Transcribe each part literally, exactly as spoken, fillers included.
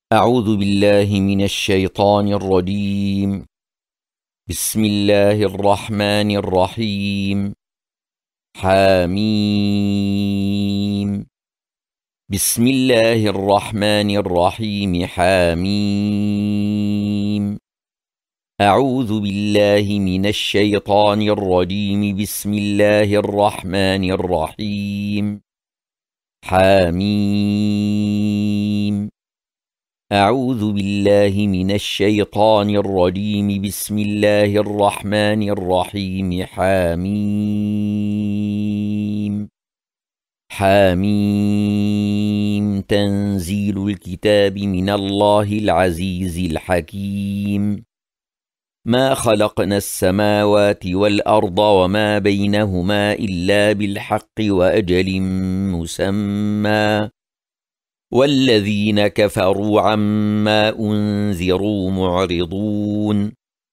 أعوذ بالله من الشيطان الرجيم. بسم الله الرحمن الرحيم. حاميم. بسم الله الرحمن الرحيم. حاميم. أعوذ بالله من الشيطان الرجيم. بسم الله الرحمن الرحيم. حاميم. أعوذ بالله من الشيطان الرجيم. بسم الله الرحمن الرحيم. حاميم. حاميم. تنزيل الكتاب من الله العزيز الحكيم. ما خلقنا السماوات والأرض وما بينهما إلا بالحق وأجل مسمى، والذين كفروا عما أنذروا معرضون.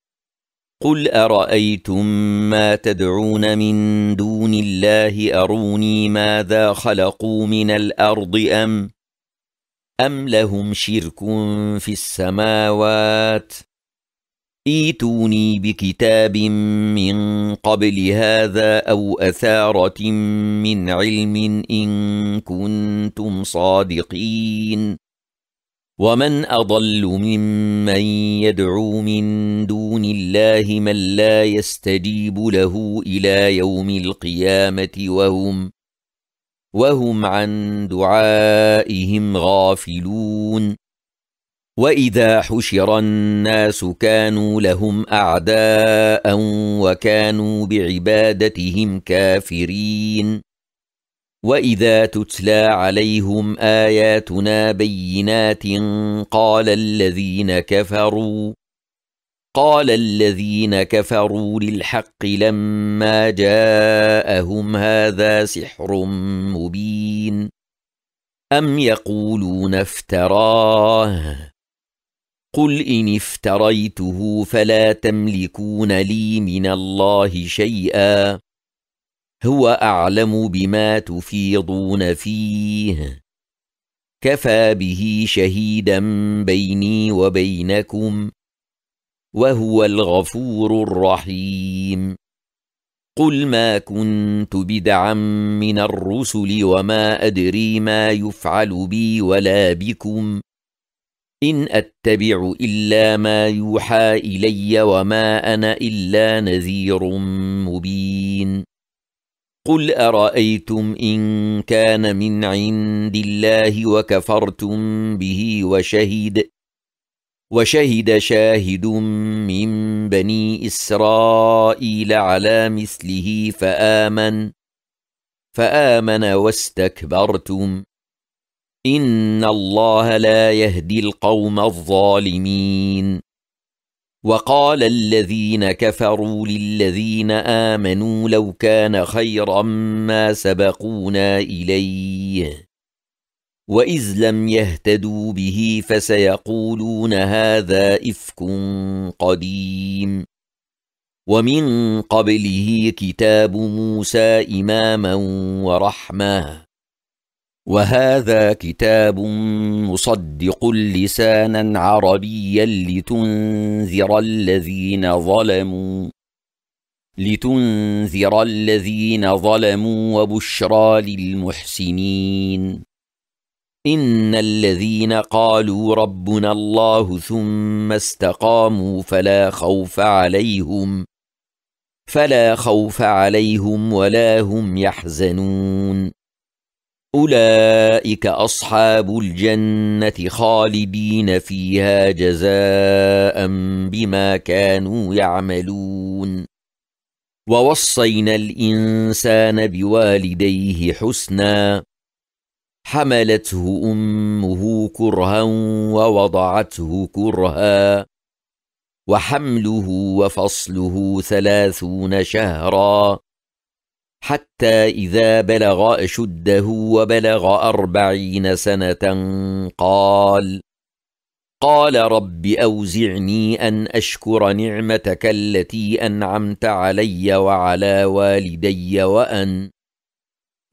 قل أرأيتم ما تدعون من دون الله أروني ماذا خلقوا من الأرض أم أم لهم شرك في السماوات؟ ائتوني بكتاب من قبل هذا أو أثارة من علم إن كنتم صادقين. ومن أضل ممن يدعو من دون الله من لا يستجيب له إلى يوم القيامة وهم وهم عن دعائهم غافلون. وإذا حشر الناس كانوا لهم أعداء وكانوا بعبادتهم كافرين. وإذا تتلى عليهم آياتنا بينات قال الذين كفروا قال الذين كفروا للحق لما جاءهم هذا سحر مبين. أم يقولون افتراه؟ قل إن افتريته فلا تملكون لي من الله شيئا، هو أعلم بما تفيضون فيه، كفى به شهيدا بيني وبينكم، وهو الغفور الرحيم. قل ما كنت بدعا من الرسل وما أدري ما يفعل بي ولا بكم، إن أتبع إلا ما يوحى إلي وما أنا إلا نذير مبين. قل أرأيتم إن كان من عند الله وكفرتم به وشهد وشهد شاهد من بني إسرائيل على مثله فآمن فآمن واستكبرتم، إن الله لا يهدي القوم الظالمين. وقال الذين كفروا للذين آمنوا لو كان خيرا ما سبقونا إليه، وإذ لم يهتدوا به فسيقولون هذا إفك قديم. ومن قبله كتاب موسى إماما ورحمة، وهذا كتاب مصدق لسانا عربيا لتنذر الذين ظلموا لتنذر الذين ظلموا وبشرى للمحسنين. إن الذين قالوا ربنا الله ثم استقاموا فلا خوف عليهم فلا خوف عليهم ولا هم يحزنون. أولئك أصحاب الجنة خالدين فيها جزاء بما كانوا يعملون. ووصينا الإنسان بوالديه حسنا، حملته أمه كرها ووضعته كرها، وحمله وفصله ثلاثون شهرا، حتى إذا بلغ أشده وبلغ أربعين سنة قال قال رب أوزعني أن أشكر نعمتك التي أنعمت علي وعلى والدي وأن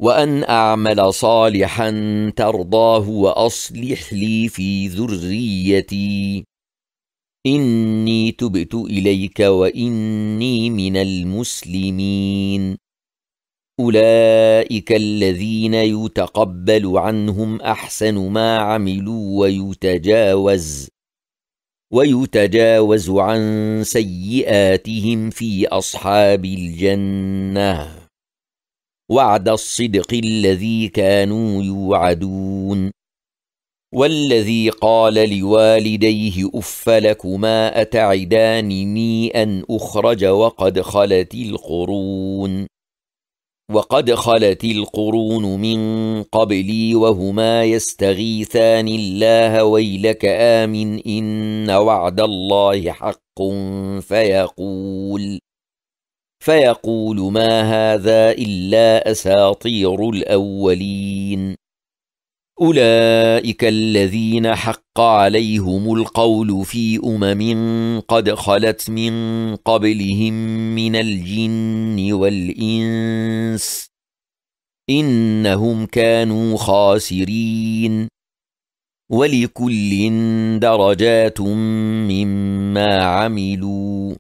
وأن أعمل صالحا ترضاه وأصلح لي في ذريتي إني تبت إليك وإني من المسلمين. أولئك الذين يتقبل عنهم أحسن ما عملوا ويتجاوز ويتجاوز عن سيئاتهم في أصحاب الجنة وعد الصدق الذي كانوا يوعدون. والذي قال لوالديه أف لكما أتعدانني أن أخرج وقد خلت القرون وقد خلت القرون من قبلي وهما يستغيثان الله ويلك آمن إن وعد الله حق فيقول فيقول ما هذا إلا أساطير الأولين. أولئك الذين حق عليهم القول في أمم قد خلت من قبلهم من الجن والإنس إنهم كانوا خاسرين. ولكل درجات مما عملوا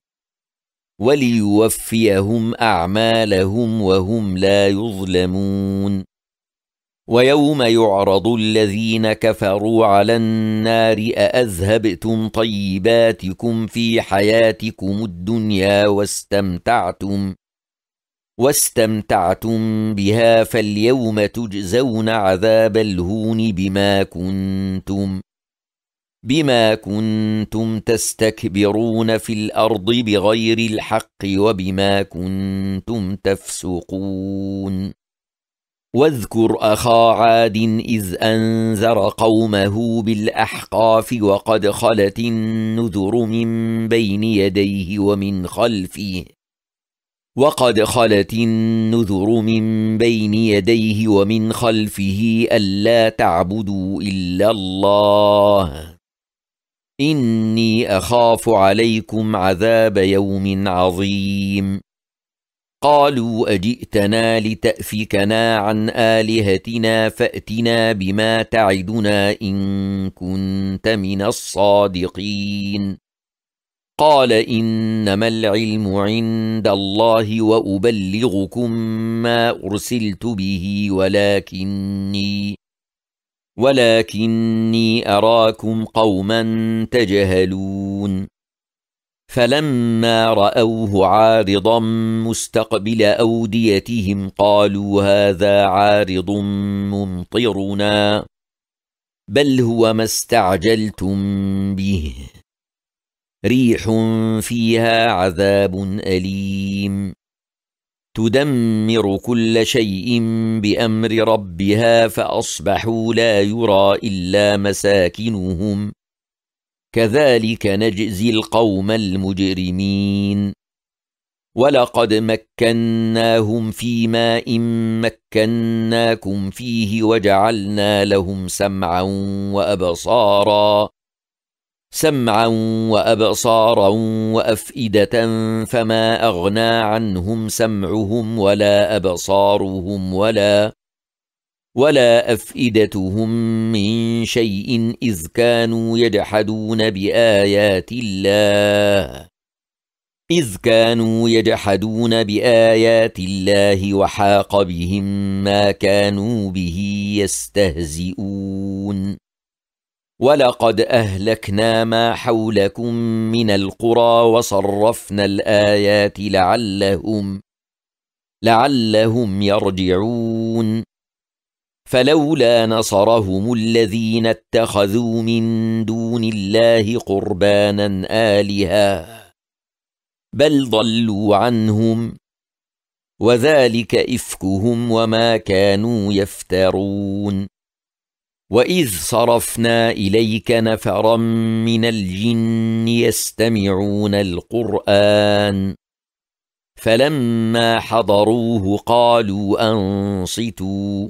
وليوفيهم أعمالهم وهم لا يظلمون. ويوم يعرض الذين كفروا على النار أأذهبتم طيباتكم في حياتكم الدنيا واستمتعتم واستمتعتم بها فاليوم تجزون عذاب الهون بما كنتم بما كنتم تستكبرون في الأرض بغير الحق وبما كنتم تفسقون. واذكر أخا عاد إذ أنذر قومه بالأحقاف وقد خلت النذر من بين يديه ومن خلفه وقد خلت النذر من بين يديه ومن خلفه ألا تعبدوا إلا الله إني أخاف عليكم عذاب يوم عظيم. قالوا أجئتنا لتأفكنا عن آلهتنا فأتنا بما تعدنا إن كنت من الصادقين. قال إنما العلم عند الله وأبلغكم ما أرسلت به ولكني ولكني أراكم قوما تجهلون. فلما رأوه عارضا مستقبل أوديتهم قالوا هذا عارض ممطرنا بل هو ما استعجلتم به ريح فيها عذاب أليم تدمر كل شيء بأمر ربها فأصبحوا لا يرى إلا مساكنهم كذلك نجزي القوم المجرمين. ولقد مكناهم في ماء مكناكم فيه وجعلنا لهم سمعا وأبصارا سمعا وأبصارا وأفئدة فما أغنى عنهم سمعهم ولا أبصارهم ولا ولا أفئدتهم من شيء إذ كانوا يجحدون بآيات الله إذ كانوا يجحدون بآيات الله وحاق بهم ما كانوا به يستهزئون. ولقد أهلكنا ما حولكم من القرى وصرفنا الآيات لعلهم لعلهم يرجعون. فلولا نصرهم الذين اتخذوا من دون الله قربانا آلهة بل ضلوا عنهم وذلك إفكهم وما كانوا يفترون. وإذ صرفنا إليك نفرا من الجن يستمعون القرآن فلما حضروه قالوا أنصتوا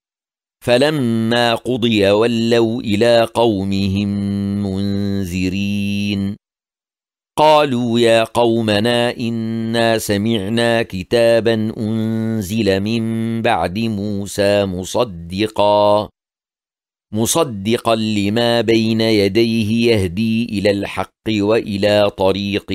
فلما قضي ولوا إلى قومهم منذرين. قالوا يا قومنا إنا سمعنا كتابا أنزل من بعد موسى مصدقا مصدقا لما بين يديه يهدي إلى الحق وإلى طريق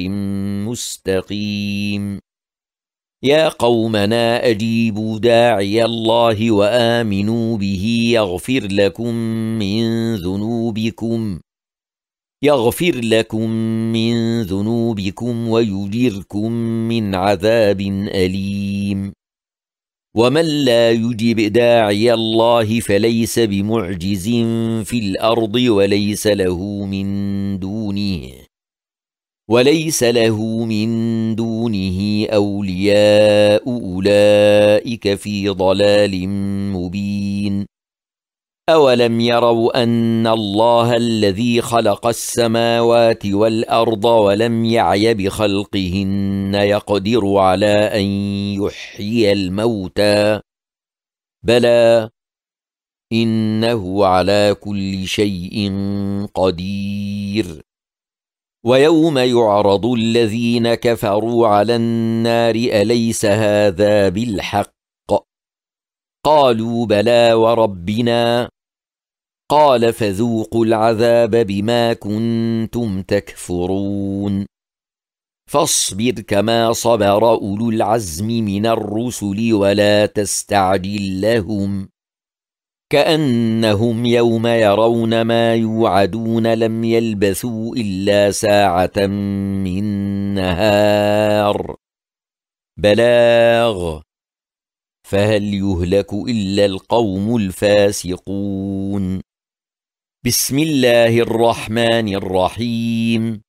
مستقيم يا قومنا أجيبوا داعي الله وآمنوا به يغفر لكم من ذنوبكم يغفر لكم من ذنوبكم ويجركم من عذاب أليم ومن لا يجب داعي الله فليس بمعجز في الأرض وليس له من دونه وليس له من دونه أولياء أولئك في ضلال مبين أولم يروا أن الله الذي خلق السماوات والأرض ولم يعي بخلقهن يقدر على أن يحيي الموتى بلى إنه على كل شيء قدير ويوم يعرض الذين كفروا على النار أليس هذا بالحق قالوا بلى وربنا قال فذوقوا العذاب بما كنتم تكفرون فاصبر كما صبر أولو العزم من الرسل ولا تستعجل لهم كأنهم يوم يرون ما يوعدون لم يلبثوا إلا ساعة من نهار بلاغ فهل يهلك إلا القوم الفاسقون بسم الله الرحمن الرحيم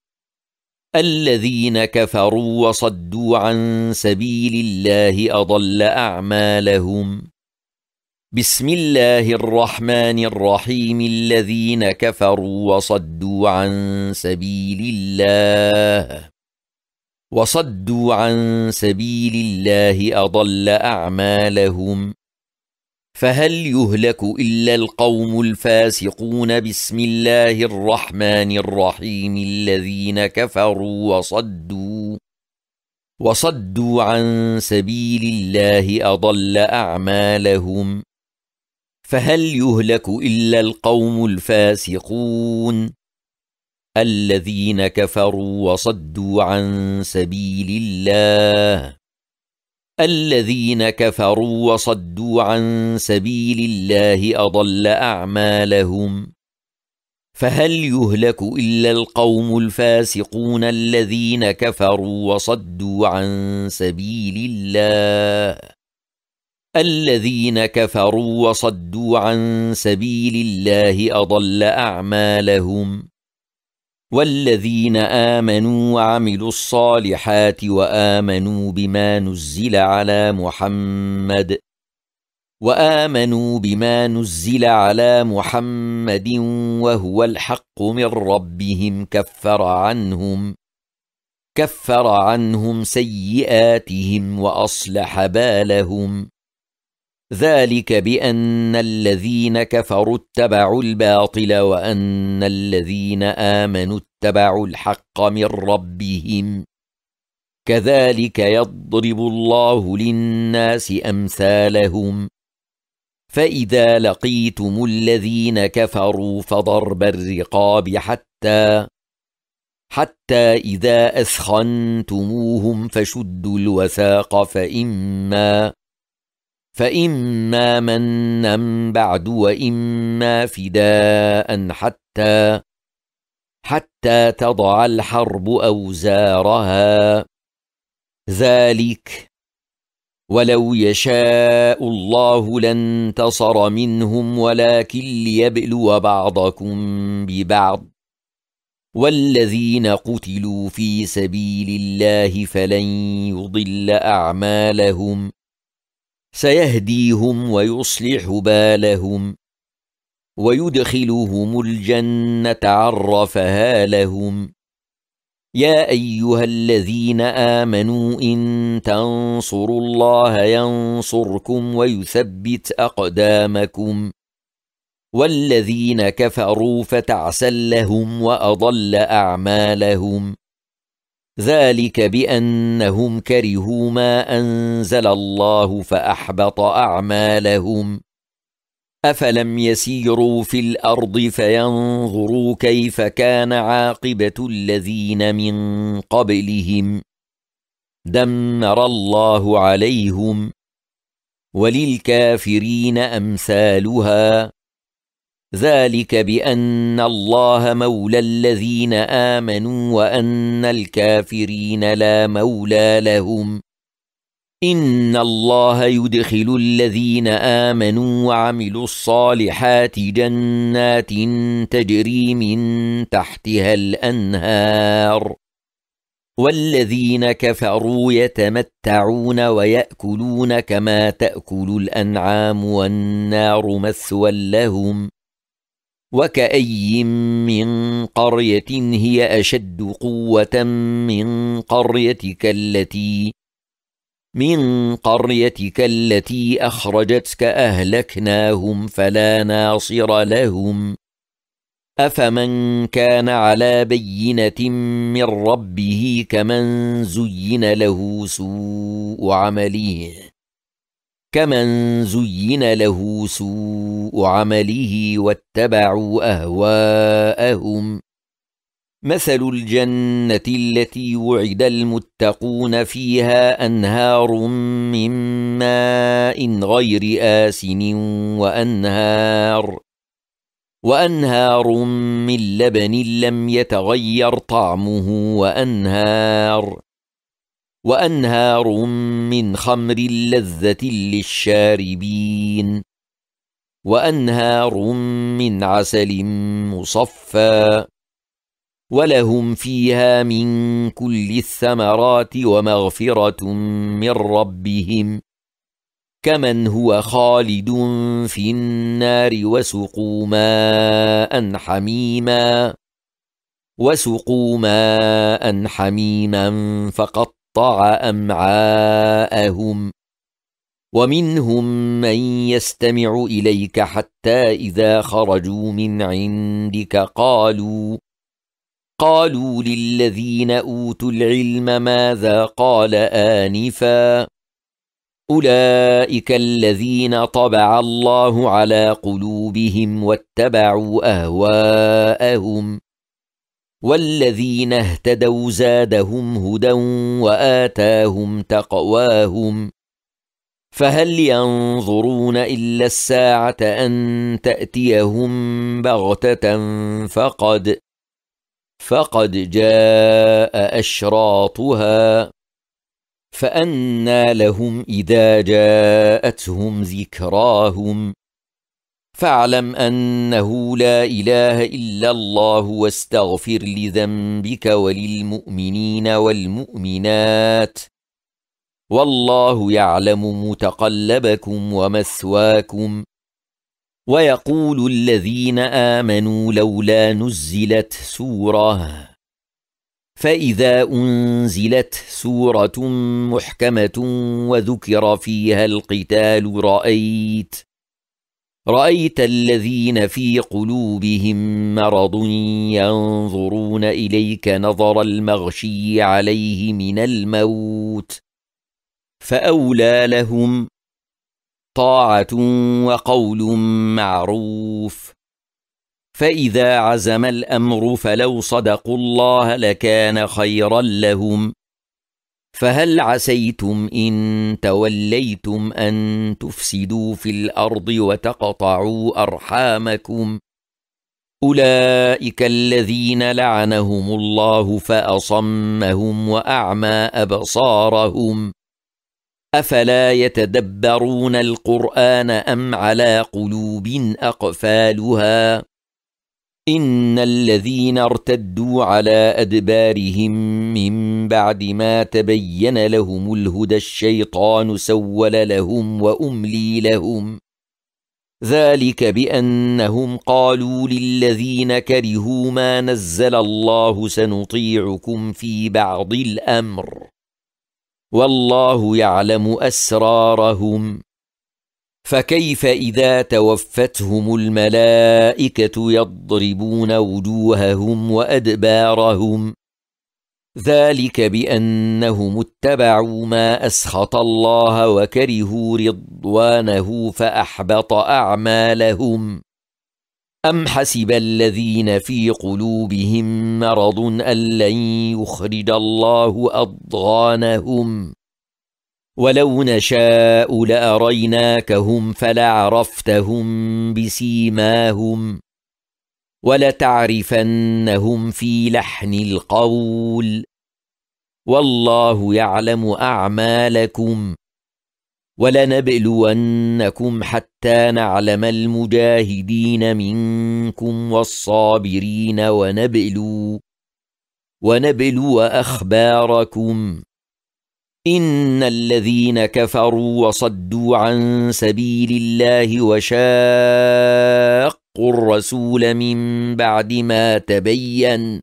الذين كفروا وصدوا عن سبيل الله أضل أعمالهم بسم الله الرحمن الرحيم الذين كفروا وصدوا عن سبيل الله وصدوا عن سبيل الله أضل أعمالهم فهل يهلك إلا القوم الفاسقون بسم الله الرحمن الرحيم الذين كفروا وصدوا وصدوا عن سبيل الله أضل أعمالهم فهل يهلك إلا القوم الفاسقون الذين كفروا وصدوا عن سبيل الله الذين كفروا وصدوا عن سبيل الله أضل أعمالهم فهل يهلك إلا القوم الفاسقون الذين كفروا وصدوا عن سبيل الله الذين كفروا وصدوا عن سبيل الله أضل أعمالهم والذين آمنوا وعملوا الصالحات وآمنوا بما نزل على محمد وآمنوا بما نزل على محمد وهو الحق من ربهم كفر عنهم كفر عنهم سيئاتهم وأصلح بالهم ذلك بأن الذين كفروا اتبعوا الباطل وأن الذين آمنوا اتبعوا الحق من ربهم كذلك يضرب الله للناس أمثالهم فإذا لقيتم الذين كفروا فضرب الرقاب حتى حتى إذا أثخنتموهم فشدوا الوثاق فإما فإما منا بعد وإما فداء حتى حتى تضع الحرب أوزارها ذلك ولو يشاء الله لانتصر منهم ولكن ليبلو بعضكم ببعض والذين قتلوا في سبيل الله فلن يضل أعمالهم سيهديهم ويصلح بالهم ويدخلهم الجنة عرفها لهم يا أيها الذين آمنوا إن تنصروا الله ينصركم ويثبت أقدامكم والذين كفروا فتعسا لهم وأضل أعمالهم ذلك بأنهم كرهوا ما أنزل الله فأحبط أعمالهم أفلم يسيروا في الأرض فينظروا كيف كان عاقبة الذين من قبلهم دمر الله عليهم وللكافرين أمثالها ذلك بأن الله مولى الذين آمنوا وأن الكافرين لا مولى لهم إن الله يدخل الذين آمنوا وعملوا الصالحات جنات تجري من تحتها الأنهار والذين كفروا يتمتعون ويأكلون كما تأكل الأنعام والنار مثوى لهم وكأي من قرية هي أشد قوة من قريتك التي من قريتك التي أخرجتك أهلكناهم فلا ناصر لهم أفمن كان على بينة من ربه كمن زين له سوء عمله كمن زين له سوء عمله واتبعوا أهواءهم مثل الجنة التي وعد المتقون فيها أنهار من ماء غير آسن وأنهار وأنهار من لبن لم يتغير طعمه وأنهار وأنهار من خمر لذة للشاربين وأنهار من عسل مصفى ولهم فيها من كل الثمرات ومغفرة من ربهم كمن هو خالد في النار وسقوا ماء حميما وسقوا ماء حميما فقطع أمعاءهم ومنهم من يستمع إليك حتى إذا خرجوا من عندك قالوا قالوا للذين أوتوا العلم ماذا قال آنفا أولئك الذين طبع الله على قلوبهم واتبعوا أهواءهم والذين اهتدوا زادهم هدى وآتاهم تقواهم فهل ينظرون إلا الساعة أن تأتيهم بغتة فقد فقد جاء أشراطها فأنى لهم إذا جاءتهم ذكراهم فاعلم أنه لا إله إلا الله واستغفر لذنبك وللمؤمنين والمؤمنات والله يعلم متقلبكم ومثواكم ويقول الذين آمنوا لولا نزلت سورة فإذا أنزلت سورة محكمة وذكر فيها القتال رأيت رأيت الذين في قلوبهم مرض ينظرون إليك نظر المغشي عليه من الموت فأولى لهم طاعة وقول معروف فإذا عزم الأمر فلو صدقوا الله لكان خيرا لهم فهل عسيتم إن توليتم أن تفسدوا في الأرض وتقطعوا أرحامكم أولئك الذين لعنهم الله فأصمهم وأعمى أبصارهم أفلا يتدبرون القرآن أم على قلوب أقفالها إن الذين ارتدوا على أدبارهم من بعد ما تبين لهم الهدى الشيطان سول لهم وأملي لهم ذلك بأنهم قالوا للذين كرهوا ما نزل الله سنطيعكم في بعض الأمر والله يعلم أسرارهم فكيف إذا توفتهم الملائكة يضربون وجوههم وأدبارهم ذلك بأنهم اتبعوا ما أسخط الله وكرهوا رضوانه فأحبط أعمالهم. أم حسب الذين في قلوبهم مرض أن لن يخرج الله أضغانهم ولو نشاء لأريناكهم فلعرفتهم بسيماهم ولتعرفنهم في لحن القول والله يعلم أعمالكم ولنبلونكم حتى نعلم المجاهدين منكم والصابرين ونبلو ونبلو أخباركم. إن الذين كفروا وصدوا عن سبيل الله وشاقوا الرسول من بعد ما تبين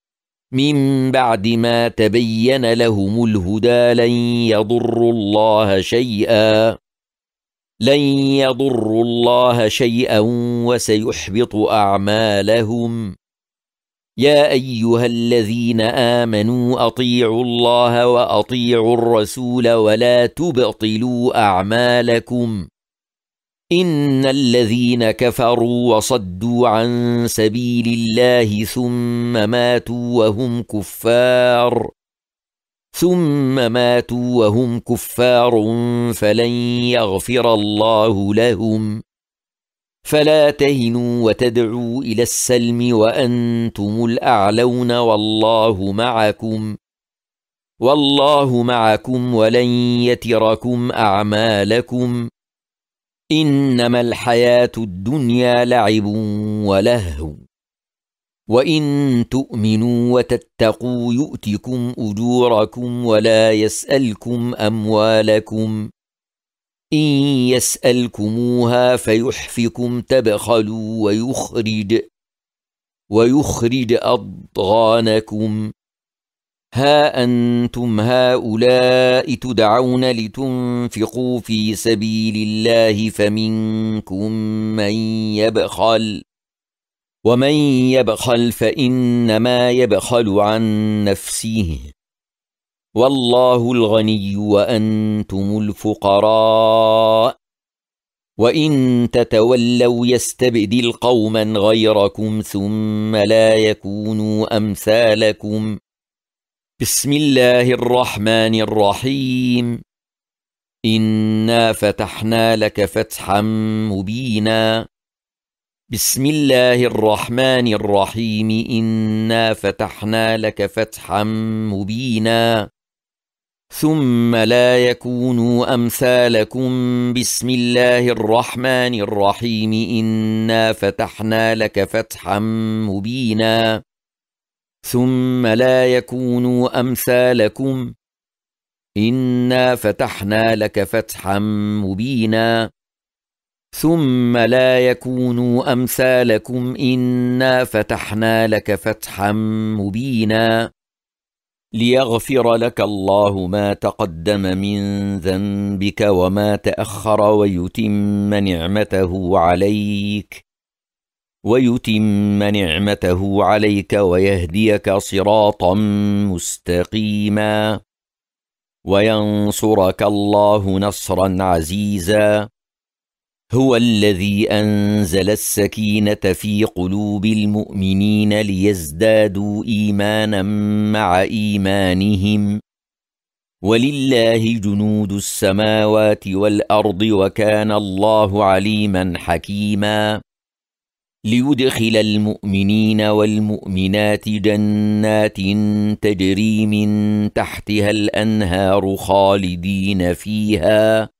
من بعد ما تبين لهم الهدى لن يضروا الله شيئا لن يضروا الله شيئا وسيحبط أعمالهم. يا أيها الذين آمنوا أطيعوا الله وأطيعوا الرسول ولا تبطلوا أعمالكم. إن الذين كفروا وصدوا عن سبيل الله ثم ماتوا وهم كفار ثم ماتوا وهم كفار فلن يغفر الله لهم. فلا تهنوا وتدعوا إلى السلم وأنتم الأعلون والله معكم والله معكم ولن يتركم أعمالكم. إنما الحياة الدنيا لعب ولهو وإن تؤمنوا وتتقوا يؤتكم أجوركم ولا يسألكم أموالكم. إن يسألكموها فيحفكم تبخلوا ويخرج ويخرج أضغانكم. ها أنتم هؤلاء تدعون لتنفقوا في سبيل الله فمنكم من يبخل ومن يبخل فإنما يبخل عن نفسه والله الغني وأنتم الفقراء وإن تتولوا يستبدل قوما غيركم ثم لا يكونوا أمثالكم. بسم الله الرحمن الرحيم. إنا فتحنا لك فتحا مبينا. بسم الله الرحمن الرحيم. إنا فتحنا لك فتحا مبينا. ثم لا يكونوا أمثالكم. بسم الله الرحمن الرحيم. إنا فتحنا لك فتحا مبينا. ثم لا يكونوا أمثالكم. إنا فتحنا لك فتحا مبينا. ثم لا يكونوا أمثالكم. إنا فتحنا لك فتحا مبينا. ليغفر لك الله ما تقدم من ذنبك وما تأخر ويتم نعمته عليك ويتم نعمته عليك ويهديك صراطا مستقيما وينصرك الله نصرا عزيزا. هو الذي أنزل السكينة في قلوب المؤمنين ليزدادوا إيمانا مع إيمانهم ولله جنود السماوات والأرض وكان الله عليما حكيما. ليدخل المؤمنين والمؤمنات جنات تجري من تحتها الأنهار خالدين فيها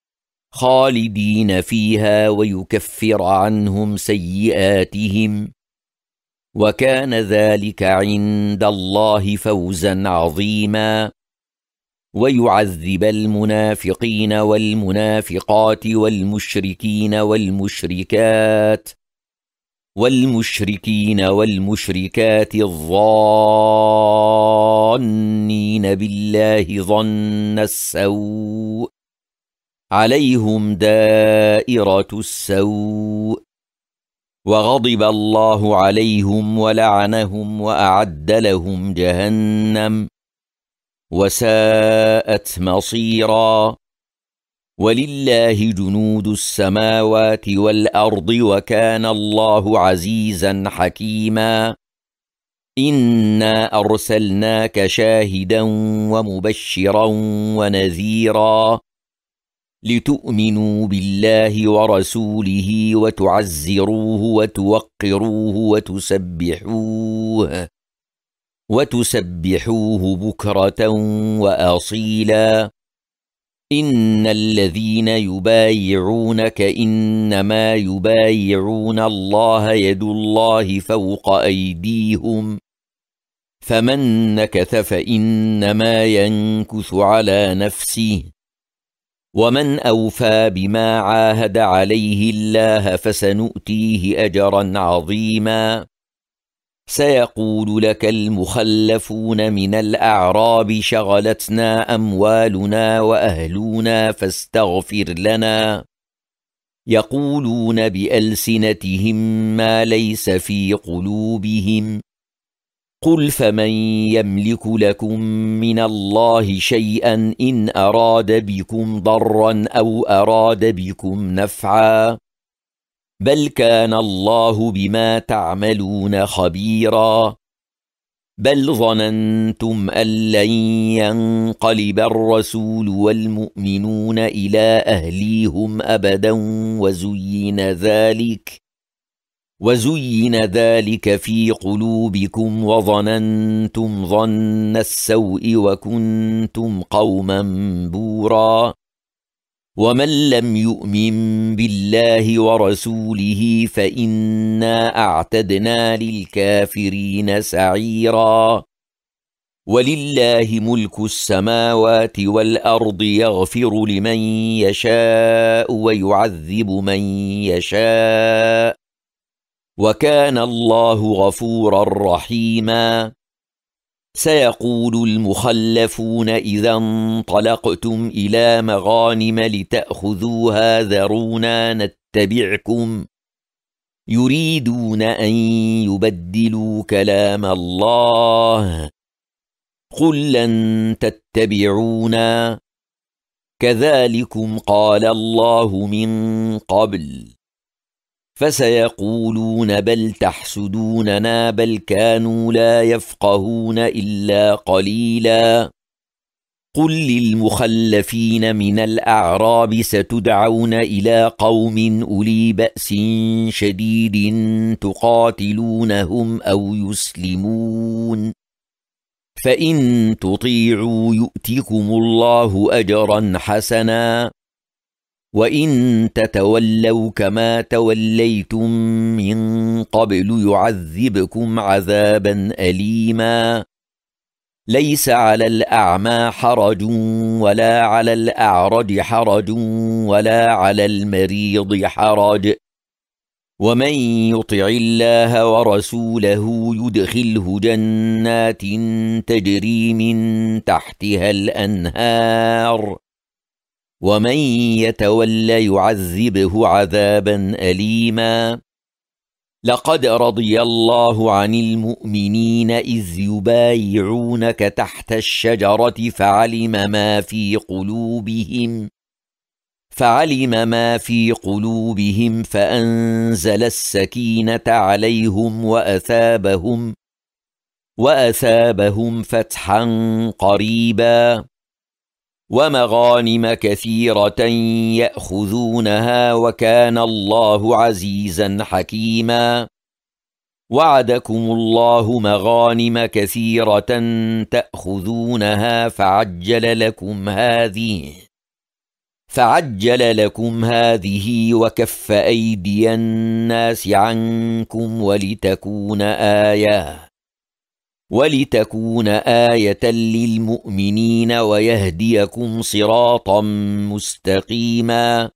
خالدين فيها ويكفر عنهم سيئاتهم وكان ذلك عند الله فوزا عظيما. ويعذب المنافقين والمنافقات والمشركين والمشركات والمشركين والمشركات الظانين بالله ظن السوء عليهم دائرة السوء وغضب الله عليهم ولعنهم وأعد لهم جهنم وساءت مصيرا. ولله جنود السماوات والأرض وكان الله عزيزا حكيما. إنا أرسلناك شاهدا ومبشرا ونذيرا لتؤمنوا بالله ورسوله وتعزروه وتوقروه وتسبحوه وتسبحوه بكرة وأصيلا. إن الذين يبايعونك إنما يبايعون الله يد الله فوق أيديهم فمن نكث فإنما ينكث على نفسه ومن أوفى بما عاهد عليه الله فسنؤتيه أجرا عظيما. سيقول لك المخلفون من الأعراب شغلتنا أموالنا وأهلنا فاستغفر لنا. يقولون بألسنتهم ما ليس في قلوبهم. قل فمن يملك لكم من الله شيئا إن أراد بكم ضرا أو أراد بكم نفعا بل كان الله بما تعملون خبيرا. بل ظننتم أن لن ينقلب الرسول والمؤمنون إلى أهليهم أبدا وزين ذلك وزين ذلك في قلوبكم وظننتم ظن السوء وكنتم قوما بورا. ومن لم يؤمن بالله ورسوله فإنا أعتدنا للكافرين سعيرا. ولله ملك السماوات والأرض يغفر لمن يشاء ويعذب من يشاء وكان الله غفورا رحيما. سيقول المخلفون إذا انطلقتم إلى مغانم لتأخذوها ذرونا نتبعكم يريدون أن يبدلوا كلام الله. قل لن تتبعونا كذلكم قال الله من قبل. فسيقولون بل تحسدوننا بل كانوا لا يفقهون إلا قليلا. قل للمخلفين من الأعراب ستدعون إلى قوم أولي بأس شديد تقاتلونهم أو يسلمون فإن تطيعوا يؤتكم الله أجرا حسنا وإن تتولوا كما توليتم من قبل يعذبكم عذابا أليما. ليس على الأعمى حرج ولا على الأعرج حرج ولا على المريض حرج ومن يطع الله ورسوله يدخله جنات تجري من تحتها الأنهار ومن يتولى يعذبه عذابا أليما. لقد رضي الله عن المؤمنين إذ يبايعونك تحت الشجرة فعلم ما في قلوبهم فعلم ما في قلوبهم فأنزل السكينة عليهم وأثابهم وأثابهم فتحا قريبا ومغانم كثيرة يأخذونها وكان الله عزيزا حكيما. وعدكم الله مغانم كثيرة تأخذونها فعجل لكم هذه فعجل لكم هذه وكف أيدي الناس عنكم ولتكون آية ولتكون آية للمؤمنين ويهديكم صراطا مستقيما.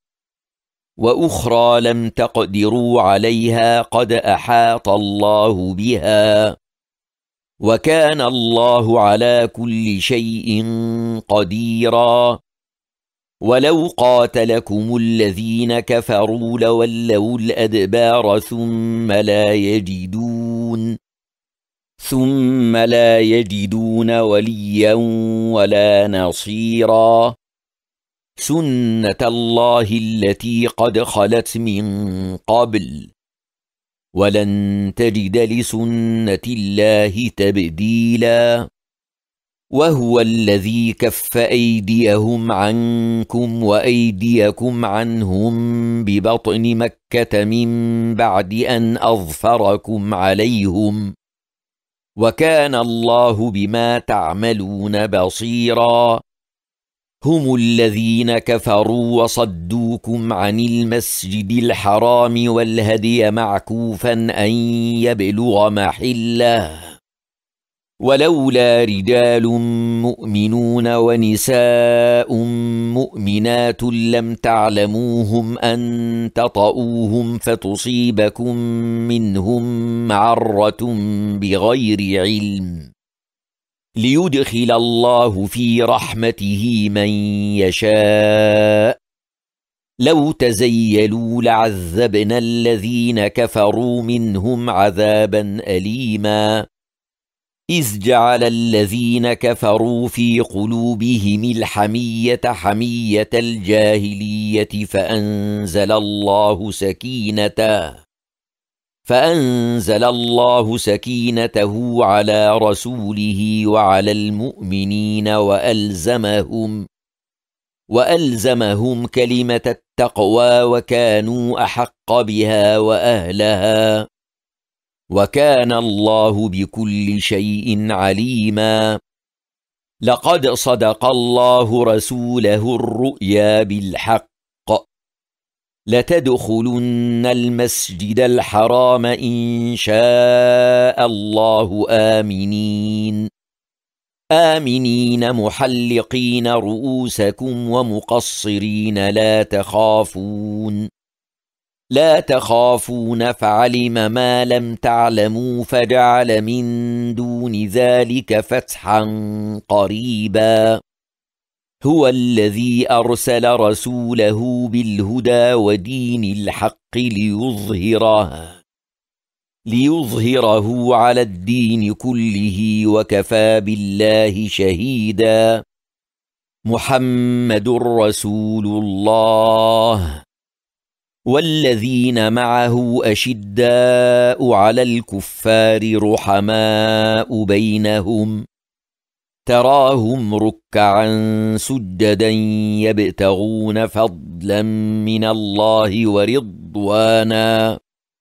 وأخرى لم تقدروا عليها قد أحاط الله بها وكان الله على كل شيء قديرا. ولو قاتلكم الذين كفروا لولوا الأدبار ثم لا يجدون ثم لا يجدون وليا ولا نصيرا سنة الله التي قد خلت من قبل ولن تجد لسنة الله تبديلا وهو الذي كف أيديهم عنكم وأيديكم عنهم ببطن مكة من بعد أن أظفركم عليهم وكان الله بما تعملون بصيرا هم الذين كفروا وصدوكم عن المسجد الحرام والهدي معكوفا أن يبلغ محله ولولا رجال مؤمنون ونساء مؤمنات لم تعلموهم أن تطؤوهم فتصيبكم منهم معرة بغير علم ليدخل الله في رحمته من يشاء لو تزيلوا لعذبنا الذين كفروا منهم عذابا أليما إذ جعل الذين كفروا في قلوبهم الحمية حمية الجاهلية فأنزل الله سكينته فأنزل الله سكينته على رسوله وعلى المؤمنين وألزمهم وألزمهم كلمة التقوى وكانوا أحق بها وأهلها وكان الله بكل شيء عليما لقد صدق الله رسوله الرؤيا بالحق لتدخلن المسجد الحرام إن شاء الله آمنين آمنين محلقين رؤوسكم ومقصرين لا تخافون لا تخافون فعلم ما لم تعلموا فجعل من دون ذلك فتحا قريبا هو الذي أرسل رسوله بالهدى ودين الحق ليظهره ليظهره على الدين كله وكفى بالله شهيدا محمد رسول الله والذين معه أشداء على الكفار رحماء بينهم تراهم ركعا سجدا يبتغون فضلا من الله ورضوانا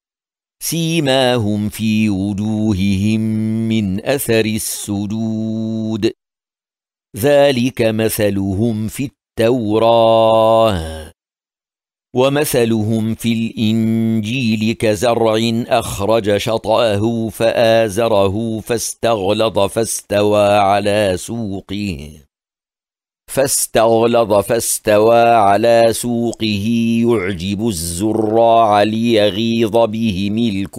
سيماهم في وجوههم من أثر السجود ذلك مثلهم في التوراة ومثلهم في الإنجيل كزرع أخرج شطأه فآزره فاستغلظ فاستوى على سوقه فاستغلظ فاستوى على سوقه يعجب الزراع ليغيظ بهم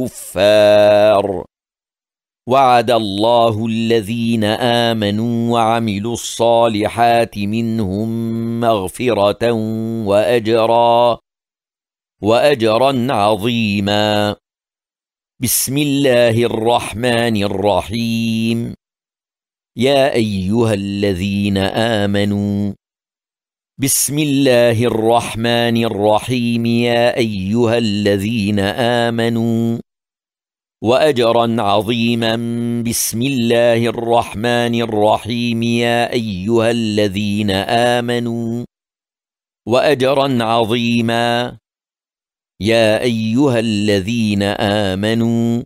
الكفار وعد الله الذين آمنوا وعملوا الصالحات منهم مغفرة وأجرا وأجرا عظيما بسم الله الرحمن الرحيم يا أيها الذين آمنوا بسم الله الرحمن الرحيم يا أيها الذين آمنوا وأجرا عظيما بسم الله الرحمن الرحيم يا أيها الذين آمنوا وأجرا عظيما يا أيها الذين آمنوا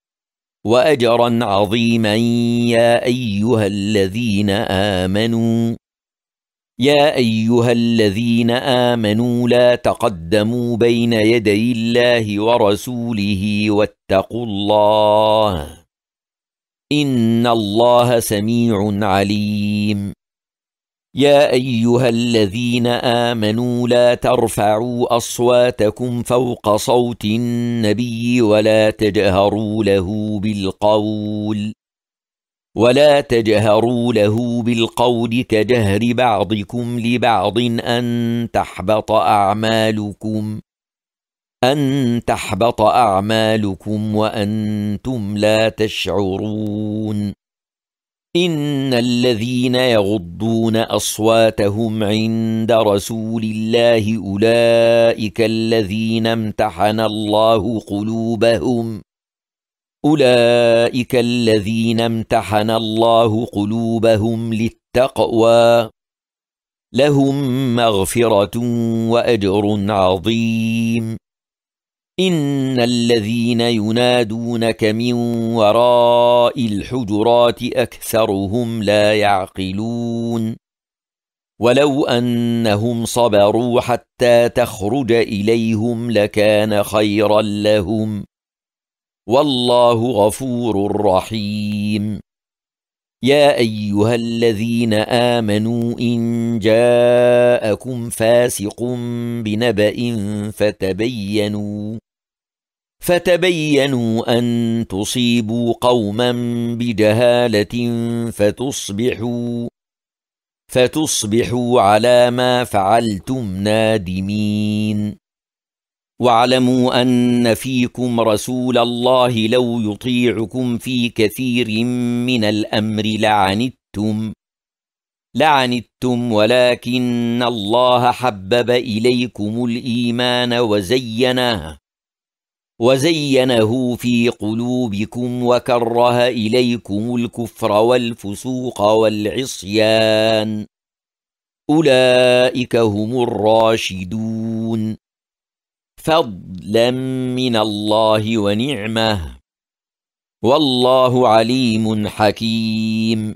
وأجرا عظيما يا أيها الذين آمنوا يا أيها الذين آمنوا لا تقدموا بين يدي الله ورسوله واتقوا الله إن الله سميع عليم يا أيها الذين آمنوا لا ترفعوا أصواتكم فوق صوت النبي ولا تجهروا له بالقول ولا تجهروا له بالقول كجهر بعضكم لبعض أن تحبط أعمالكم أن تحبط أعمالكم وأنتم لا تشعرون إن الذين يغضون أصواتهم عند رسول الله أولئك الذين امتحن الله قلوبهم أولئك الذين امتحن الله قلوبهم للتقوى لهم مغفرة وأجر عظيم إن الذين ينادونك من وراء الحجرات أكثرهم لا يعقلون ولو أنهم صبروا حتى تخرج إليهم لكان خيرا لهم والله غفور رحيم يا أيها الذين آمنوا إن جاءكم فاسق بنبأ فتبينوا فتبينوا أن تصيبوا قوما بجهالة فتصبحوا فتصبحوا على ما فعلتم نادمين واعلموا أن فيكم رسول الله لو يطيعكم في كثير من الأمر لعنتم لعنتم ولكن الله حبب إليكم الإيمان وزينه وزينه في قلوبكم وكره إليكم الكفر والفسوق والعصيان أولئك هم الراشدون فضلا من الله ونعمه والله عليم حكيم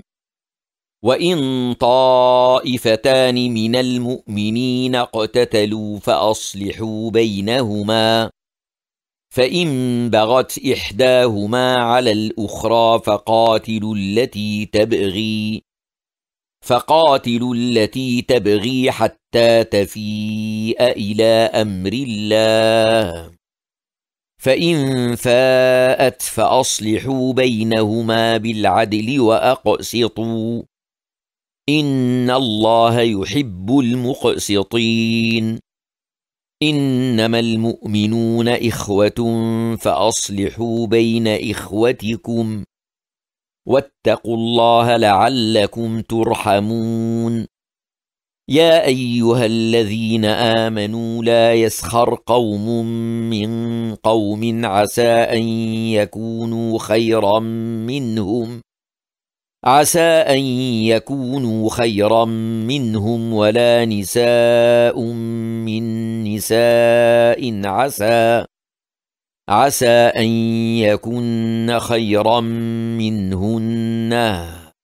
وإن طائفتان من المؤمنين اقتتلوا فأصلحوا بينهما فإن بغت إحداهما على الأخرى فقاتلوا التي تبغي فقاتلوا التي تبغي حتى تفيء إلى أمر الله فإن فاءت فأصلحوا بينهما بالعدل وأقسطوا إن الله يحب المقسطين إنما المؤمنون إخوة فأصلحوا بين إخوتكم واتقوا الله لعلكم ترحمون يا أيها الذين آمنوا لا يسخر قوم من قوم عسى أن يكونوا خيرا منهم عسى أن يكونوا خيرا منهم ولا نساء من نساء عسى عسى أن يكن خيرا منهن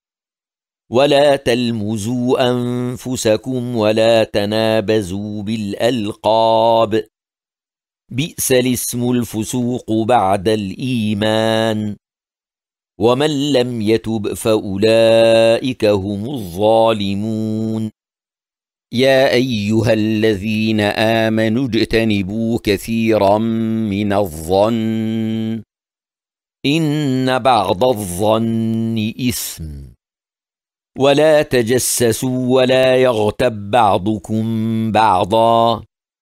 ولا تلمزوا أنفسكم ولا تنابزوا بالألقاب بئس الاسم الفسوق بعد الإيمان ومن لم يتب فأولئك هم الظالمون يا أيها الذين آمنوا اجتنبوا كثيرا من الظن إن بعض الظن إثم ولا تجسسوا ولا يغتب بعضكم بعضا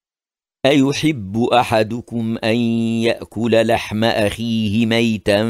أيحب أحدكم أن يأكل لحم أخيه ميتا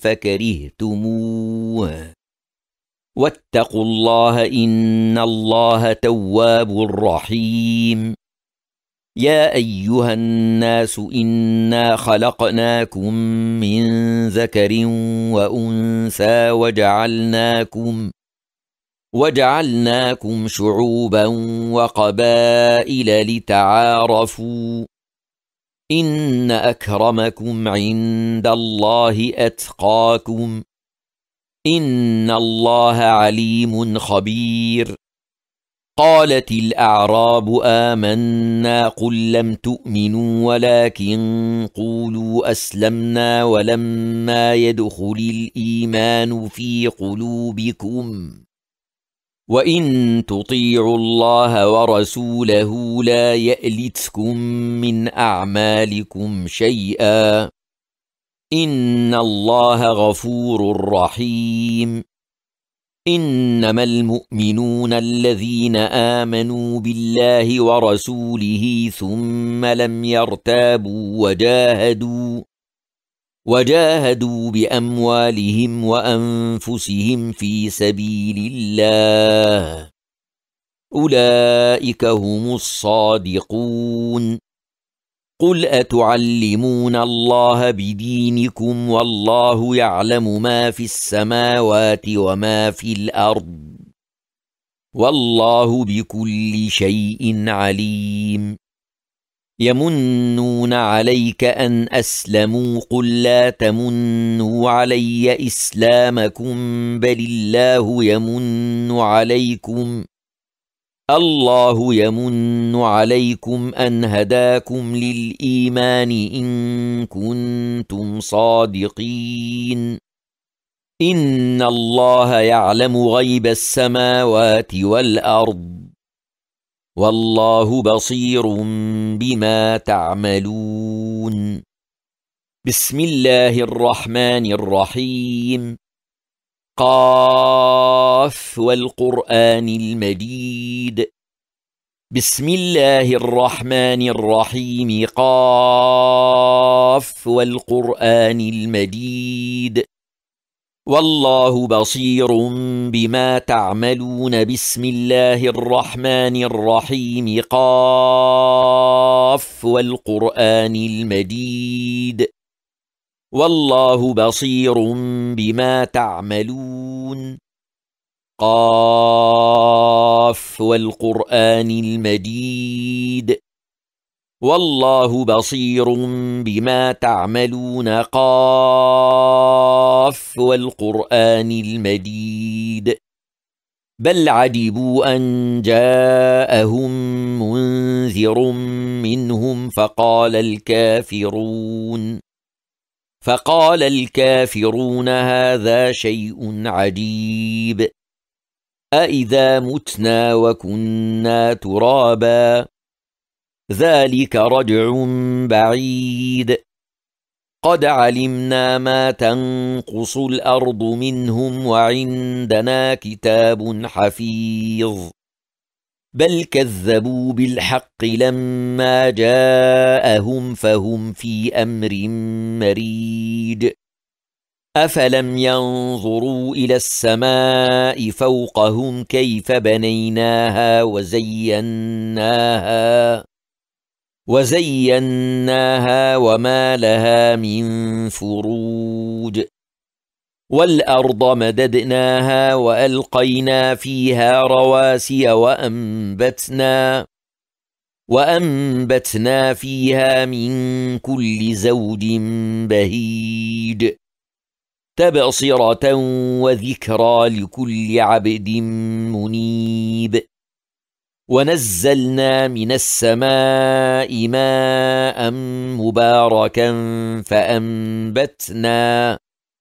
فكرهتموه واتقوا الله إن الله تواب رحيم يا أيها الناس إنا خلقناكم من ذكر وأنثى وجعلناكم وجعلناكم شعوبا وقبائل لتعارفوا إن أكرمكم عند الله أتقاكم إن الله عليم خبير قالت الأعراب آمنا قل لم تؤمنوا ولكن قولوا أسلمنا ولما يدخل الإيمان في قلوبكم وإن تطيعوا الله ورسوله لا يألتكم من أعمالكم شيئا إن الله غفور رحيم إنما المؤمنون الذين آمنوا بالله ورسوله ثم لم يرتابوا وجاهدوا وجاهدوا بأموالهم وأنفسهم في سبيل الله، أولئك هم الصادقون. قل أتعلمون الله بدينكم والله يعلم ما في السماوات وما في الأرض، والله بكل شيء عليم. يمنون عليك أن أسلموا قل لا تمنوا علي إسلامكم بل الله يمن عليكم الله يمن عليكم أن هداكم للإيمان إن كنتم صادقين. إن الله يعلم غيب السماوات والأرض، والله بصير بما تعملون. بسم الله الرحمن الرحيم. قاف والقرآن المجيد. بسم الله الرحمن الرحيم. قاف والقرآن المجيد، والله بصير بما تعملون. بسم الله الرحمن الرحيم. قاف والقرآن المجيد، والله بصير بما تعملون. قاف والقرآن المجيد، والله بصير بما تعملون. قاف والقرآن المجيد. بل عجبوا أن جاءهم منذر منهم فقال الكافرون فقال الكافرون هذا شيء عجيب، أإذا متنا وكنا ترابا ذلك رجع بعيد. قد علمنا ما تنقص الأرض منهم وعندنا كتاب حفيظ. بل كذبوا بالحق لما جاءهم فهم في أمر مريج. أفلم ينظروا إلى السماء فوقهم كيف بنيناها وزيناها وزيناها وما لها من فروج. والأرض مددناها وألقينا فيها رواسي وأنبتنا وأنبتنا فيها من كل زوج بهيج، تبصرة وذكرى لكل عبد منيب. ونزلنا من السماء ماء مباركا فأنبتنا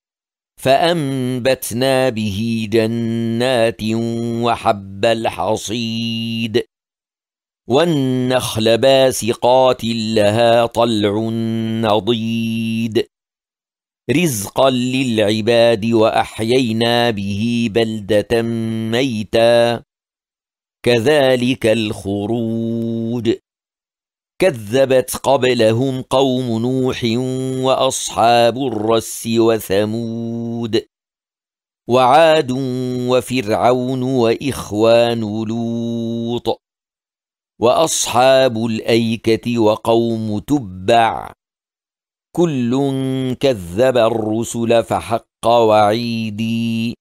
فأنبتنا به جنات وحب الحصيد والنخل باسقات لها طلع نضيد، رزقا للعباد وأحيينا به بلدة ميتا كذلك الخروج. كذبت قبلهم قوم نوح وأصحاب الرس وثمود وعاد وفرعون وإخوان لوط وأصحاب الأيكة وقوم تبع، كل كذب الرسل فحق وعيدي.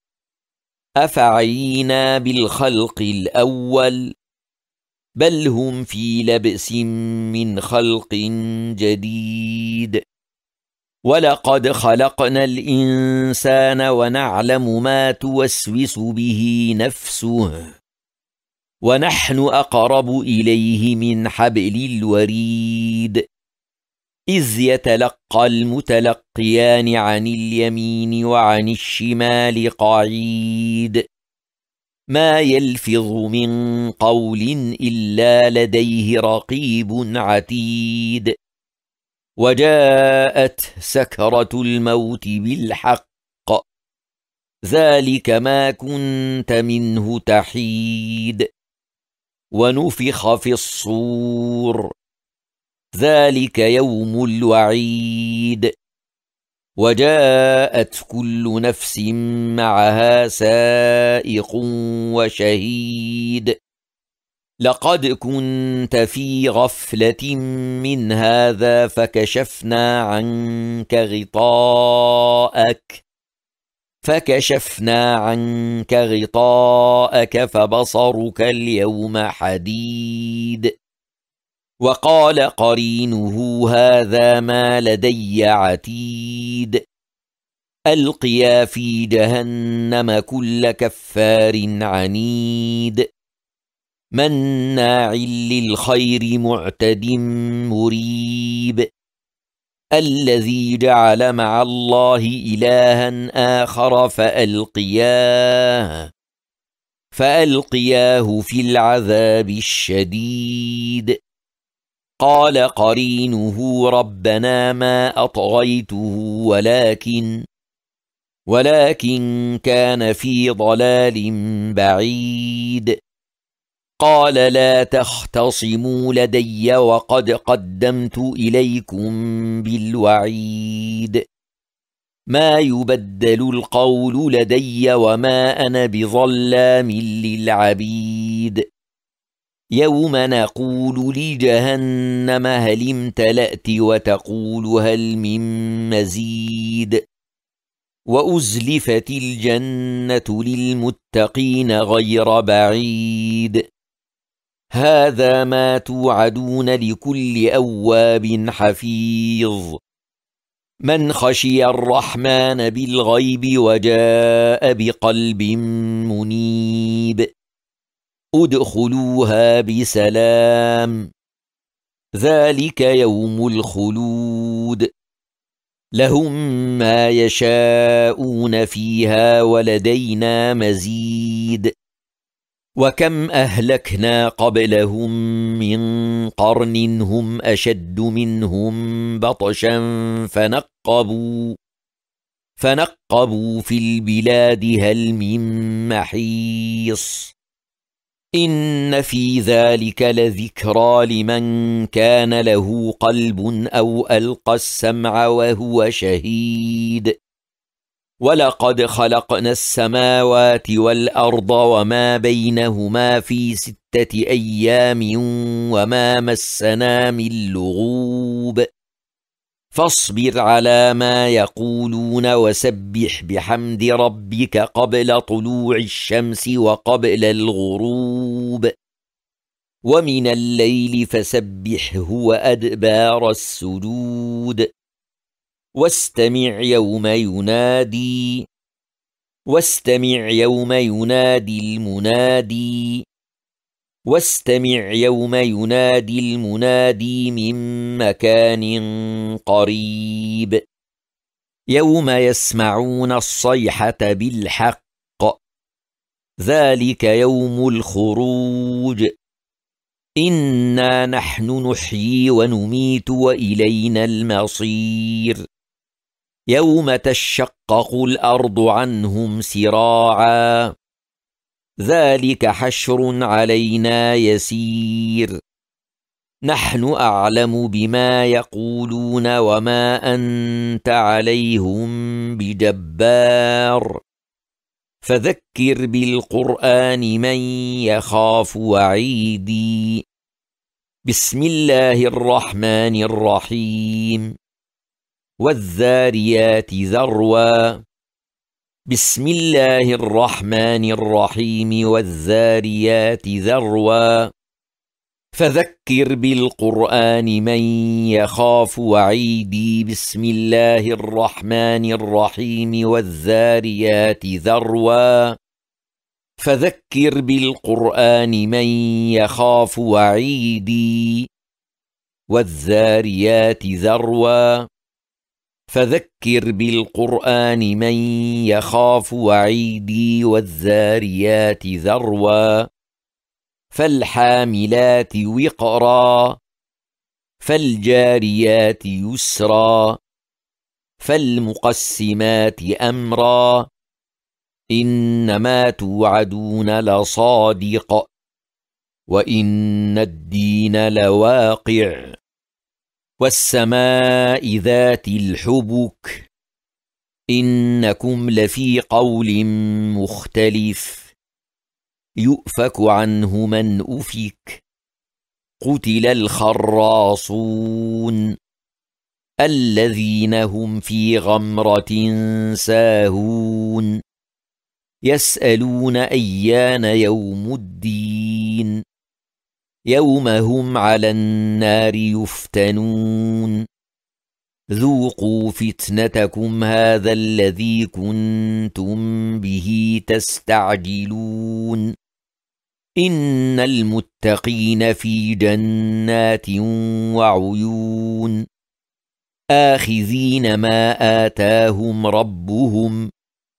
أفعينا بالخلق الأول بل هم في لبس من خلق جديد. ولقد خلقنا الإنسان ونعلم ما توسوس به نفسه ونحن أقرب إليه من حبل الوريد. إذ يتلقى المتلقيان عن اليمين وعن الشمال قعيد، ما يلفظ من قول إلا لديه رقيب عتيد. وجاءت سكرة الموت بالحق ذلك ما كنت منه تحيد ونفخ في الصور ذلك يوم الوعيد وجاءت كل نفس معها سائق وشهيد لقد كنت في غفلة من هذا فكشفنا عنك غطاءك فكشفنا عنك غطاءك فبصرك اليوم حديد وقال قرينه هذا ما لدي عتيد ألقيا في جهنم كل كفار عنيد مناع للخير معتد مريب الذي جعل مع الله إلها آخر فألقياه فألقياه في العذاب الشديد قال قرينه ربنا ما أطغيته ولكن ولكن كان في ضلال بعيد قال لا تختصموا لدي وقد قدمت إليكم بالوعيد ما يبدل القول لدي وما أنا بظلام للعبيد يوم نقول لجهنم هل امتلأت وتقول هل من مزيد وأزلفت الجنة للمتقين غير بعيد هذا ما توعدون لكل أواب حفيظ من خشي الرحمن بالغيب وجاء بقلب منيب ادخلوها بسلام ذلك يوم الخلود لهم ما يشاءون فيها ولدينا مزيد وكم أهلكنا قبلهم من قرن هم أشد منهم بطشا فنقبوا فنقبوا في البلاد هل من محيص إن في ذلك لذكرى لمن كان له قلب أو ألقى السمع وهو شهيد ولقد خلقنا السماوات والأرض وما بينهما في ستة أيام وما مسنا من لغوب فاصبر على ما يقولون وسبح بحمد ربك قبل طلوع الشمس وقبل الغروب ومن الليل فسبحه وأدبار السجود واستمع يوم ينادي واستمع يوم ينادي المنادي واستمع يوم ينادي المنادي من مكان قريب يوم يسمعون الصيحة بالحق ذلك يوم الخروج إنا نحن نحيي ونميت وإلينا المصير يوم تشقق الأرض عنهم سراعا ذلك حشر علينا يسير نحن أعلم بما يقولون وما أنت عليهم بجبار فذكر بالقرآن من يخاف وعيدي بسم الله الرحمن الرحيم والذاريات ذروا بسم الله الرحمن الرحيم والذاريات ذروا فذكر بالقرآن من يخاف وعيدي بسم الله الرحمن الرحيم والذاريات ذروا فذكر بالقرآن من يخاف وعيدي والذاريات ذروا فذكر بالقرآن من يخاف وعيدي والذاريات ذروا فالحاملات وقرا فالجاريات يسرا فالمقسمات أمرا إنما توعدون لصادق وإن الدين لواقع والسماء ذات الحبك إنكم لفي قول مختلف يؤفك عنه من أفك قتل الخراصون الذين هم في غمرة ساهون يسألون أيان يوم الدين يوم هم على النار يفتنون ذوقوا فتنتكم هذا الذي كنتم به تستعجلون إن المتقين في جنات وعيون آخذين ما آتاهم ربهم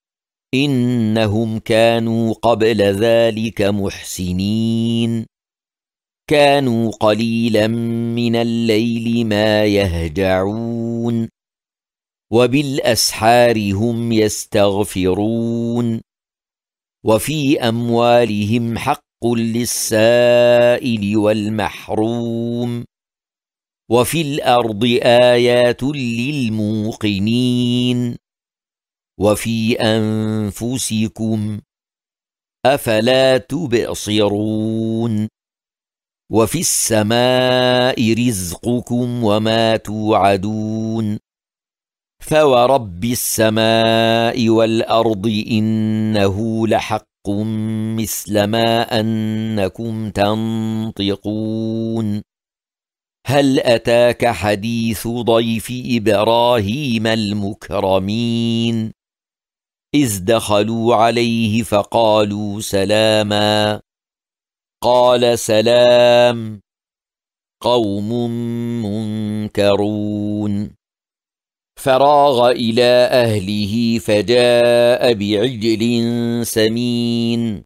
إنهم كانوا قبل ذلك محسنين كانوا قليلا من الليل ما يهجعون وبالأسحار هم يستغفرون وفي أموالهم حق للسائل والمحروم وفي الأرض آيات للموقنين وفي أنفسكم أفلا تبصرون وفي السماء رزقكم وما توعدون فورب السماء والأرض إنه لحق مثل ما أنكم تنطقون هل أتاك حديث ضيف إبراهيم المكرمين إذ دخلوا عليه فقالوا سلاما قال سلام قوم منكرون فراغ إلى أهله فجاء بعجل سمين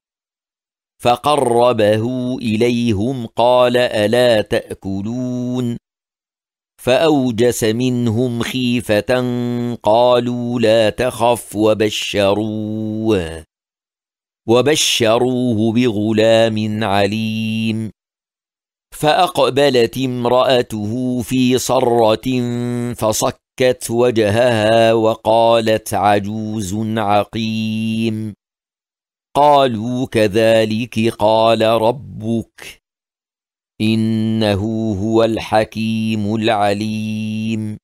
فقربه إليهم قال ألا تأكلون فأوجس منهم خيفة قالوا لا تخف وبشروه وبشروه بغلام عليم فأقبلت امرأته في صرة فصكت وجهها وقالت عجوز عقيم قالوا كذلك قال ربك إنه هو الحكيم العليم